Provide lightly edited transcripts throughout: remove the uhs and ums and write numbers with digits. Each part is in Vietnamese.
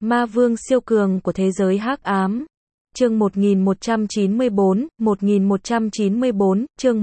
Ma vương siêu cường của thế giới hắc ám. Chương 1194, chương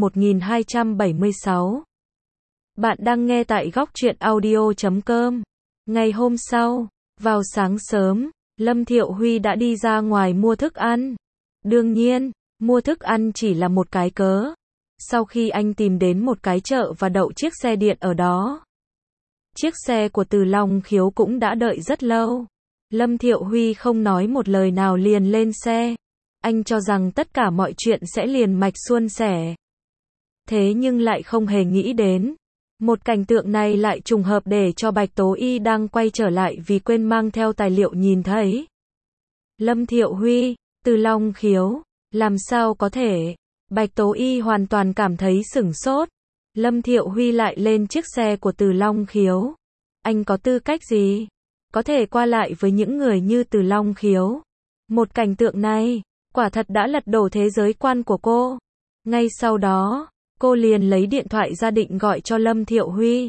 1276. Bạn đang nghe tại góc truyện audio.com. Ngày hôm sau, vào sáng sớm, Lâm Thiệu Huy đã đi ra ngoài mua thức ăn. Đương nhiên, mua thức ăn chỉ là một cái cớ. Sau khi anh tìm đến một cái chợ và đậu chiếc xe điện ở đó. Chiếc xe của Từ Long Khiếu cũng đã đợi rất lâu. Lâm Thiệu Huy không nói một lời nào liền lên xe. Anh cho rằng tất cả mọi chuyện sẽ liền mạch suôn sẻ. Thế nhưng lại không hề nghĩ đến. Một cảnh tượng này lại trùng hợp để cho Bạch Tố Y đang quay trở lại vì quên mang theo tài liệu nhìn thấy. Lâm Thiệu Huy, Từ Long Khiếu, làm sao có thể? Bạch Tố Y hoàn toàn cảm thấy sửng sốt. Lâm Thiệu Huy lại lên chiếc xe của Từ Long Khiếu. Anh có tư cách gì? Có thể qua lại với những người như Từ Long Khiếu. Một cảnh tượng này, quả thật đã lật đổ thế giới quan của cô. Ngay sau đó, cô liền lấy điện thoại ra định gọi cho Lâm Thiệu Huy.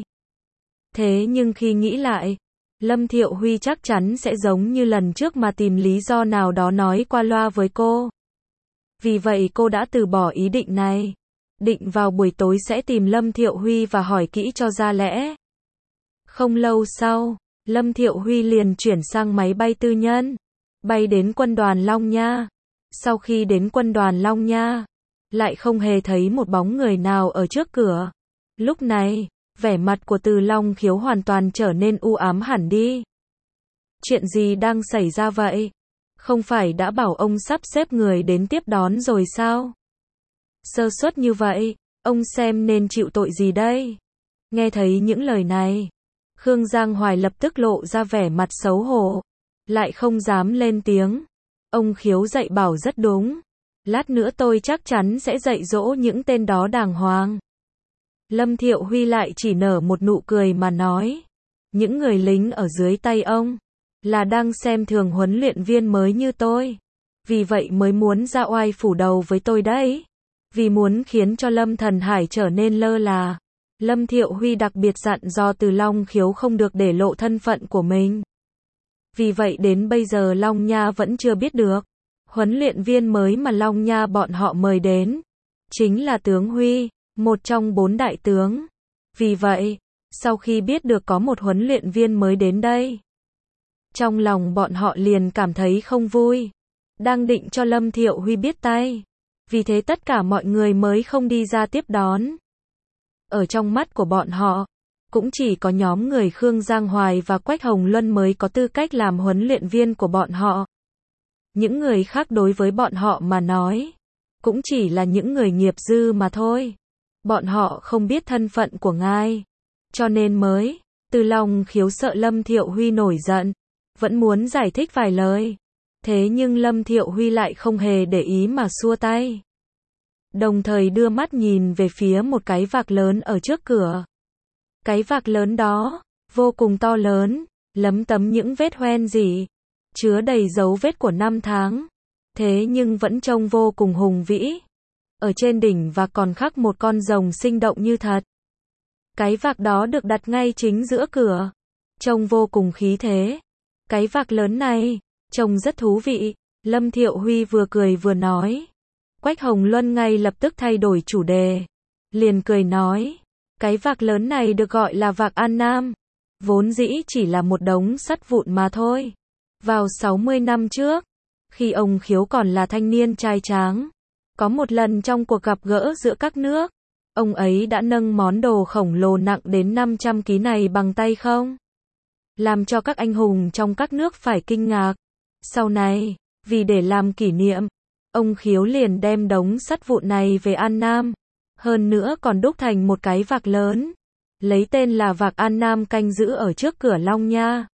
Thế nhưng khi nghĩ lại, Lâm Thiệu Huy chắc chắn sẽ giống như lần trước mà tìm lý do nào đó nói qua loa với cô. Vì vậy cô đã từ bỏ ý định này. Định vào buổi tối sẽ tìm Lâm Thiệu Huy và hỏi kỹ cho ra lẽ. Không lâu sau, Lâm Thiệu Huy liền chuyển sang máy bay tư nhân, bay đến quân đoàn Long Nha. Sau khi đến quân đoàn Long Nha, lại không hề thấy một bóng người nào ở trước cửa. Lúc này, vẻ mặt của Từ Long Khiếu hoàn toàn trở nên u ám hẳn đi. Chuyện gì đang xảy ra vậy? Không phải đã bảo ông sắp xếp người đến tiếp đón rồi sao? Sơ suất như vậy, ông xem nên chịu tội gì đây? Nghe thấy những lời này, Khương Giang Hoài lập tức lộ ra vẻ mặt xấu hổ, lại không dám lên tiếng. Ông Khiếu dạy bảo rất đúng. Lát nữa tôi chắc chắn sẽ dạy dỗ những tên đó đàng hoàng. Lâm Thiệu Huy lại chỉ nở một nụ cười mà nói. Những người lính ở dưới tay ông là đang xem thường huấn luyện viên mới như tôi. Vì vậy mới muốn ra oai phủ đầu với tôi đấy. Vì muốn khiến cho Lâm Thần Hải trở nên lơ là. Lâm Thiệu Huy đặc biệt dặn dò Từ Long Khiếu không được để lộ thân phận của mình. Vì vậy đến bây giờ Long Nha vẫn chưa biết được. Huấn luyện viên mới mà Long Nha bọn họ mời đến chính là tướng Huy, một trong 4 đại tướng. Vì vậy, sau khi biết được có một huấn luyện viên mới đến đây, trong lòng bọn họ liền cảm thấy không vui. Đang định cho Lâm Thiệu Huy biết tay. Vì thế tất cả mọi người mới không đi ra tiếp đón. Ở trong mắt của bọn họ, cũng chỉ có nhóm người Khương Giang Hoài và Quách Hồng Luân mới có tư cách làm huấn luyện viên của bọn họ. Những người khác đối với bọn họ mà nói, cũng chỉ là những người nghiệp dư mà thôi. Bọn họ không biết thân phận của ngài, cho nên mới, Từ Long Khiếu sợ Lâm Thiệu Huy nổi giận, vẫn muốn giải thích vài lời. Thế nhưng Lâm Thiệu Huy lại không hề để ý mà xua tay. Đồng thời đưa mắt nhìn về phía một cái vạc lớn ở trước cửa. Cái vạc lớn đó, vô cùng to lớn, lấm tấm những vết hoen rỉ, chứa đầy dấu vết của năm tháng. Thế nhưng vẫn trông vô cùng hùng vĩ. Ở trên đỉnh và còn khắc một con rồng sinh động như thật. Cái vạc đó được đặt ngay chính giữa cửa, trông vô cùng khí thế. Cái vạc lớn này, trông rất thú vị. Lâm Thiệu Huy vừa cười vừa nói. Quách Hồng Luân ngay lập tức thay đổi chủ đề. Liền cười nói. Cái vạc lớn này được gọi là vạc An Nam. Vốn dĩ chỉ là một đống sắt vụn mà thôi. Vào 60 năm trước, khi ông Khiếu còn là thanh niên trai tráng, có một lần trong cuộc gặp gỡ giữa các nước, ông ấy đã nâng món đồ khổng lồ nặng đến 500 kg này bằng tay không? Làm cho các anh hùng trong các nước phải kinh ngạc. Sau này, vì để làm kỷ niệm, ông Khiếu liền đem đống sắt vụn này về An Nam. Hơn nữa còn đúc thành một cái vạc lớn, lấy tên là vạc An Nam canh giữ ở trước cửa Long Nha.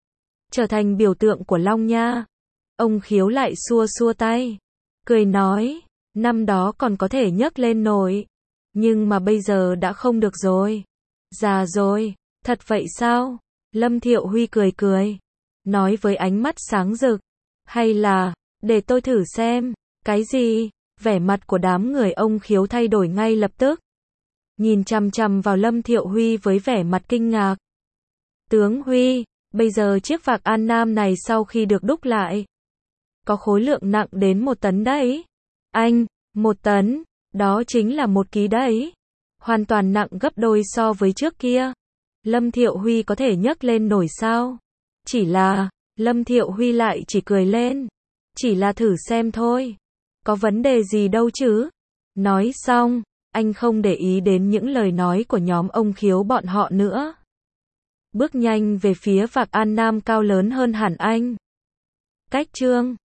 Trở thành biểu tượng của Long Nha. Ông Khiếu lại xua xua tay, cười nói, năm đó còn có thể nhấc lên nổi, nhưng mà bây giờ đã không được rồi. Già rồi, thật vậy sao? Lâm Thiệu Huy cười cười, nói với ánh mắt sáng rực, hay là, để tôi thử xem. Cái gì? Vẻ mặt của đám người ông Khiếu thay đổi ngay lập tức. Nhìn chằm chằm vào Lâm Thiệu Huy với vẻ mặt kinh ngạc. Tướng Huy, Bây giờ chiếc vạc An Nam này sau khi được đúc lại, có khối lượng nặng đến 1 tấn đấy. Anh, 1 tấn, đó chính là 1 ký đấy. Hoàn toàn nặng gấp đôi so với trước kia. Lâm Thiệu Huy có thể nhấc lên nổi sao? Chỉ là, Lâm Thiệu Huy lại chỉ cười lên. Chỉ là thử xem thôi. Có vấn đề gì đâu chứ? Nói xong, anh không để ý đến những lời nói của nhóm ông Khiếu bọn họ nữa. Bước nhanh về phía vạc An Nam cao lớn hơn hẳn anh. Cách chương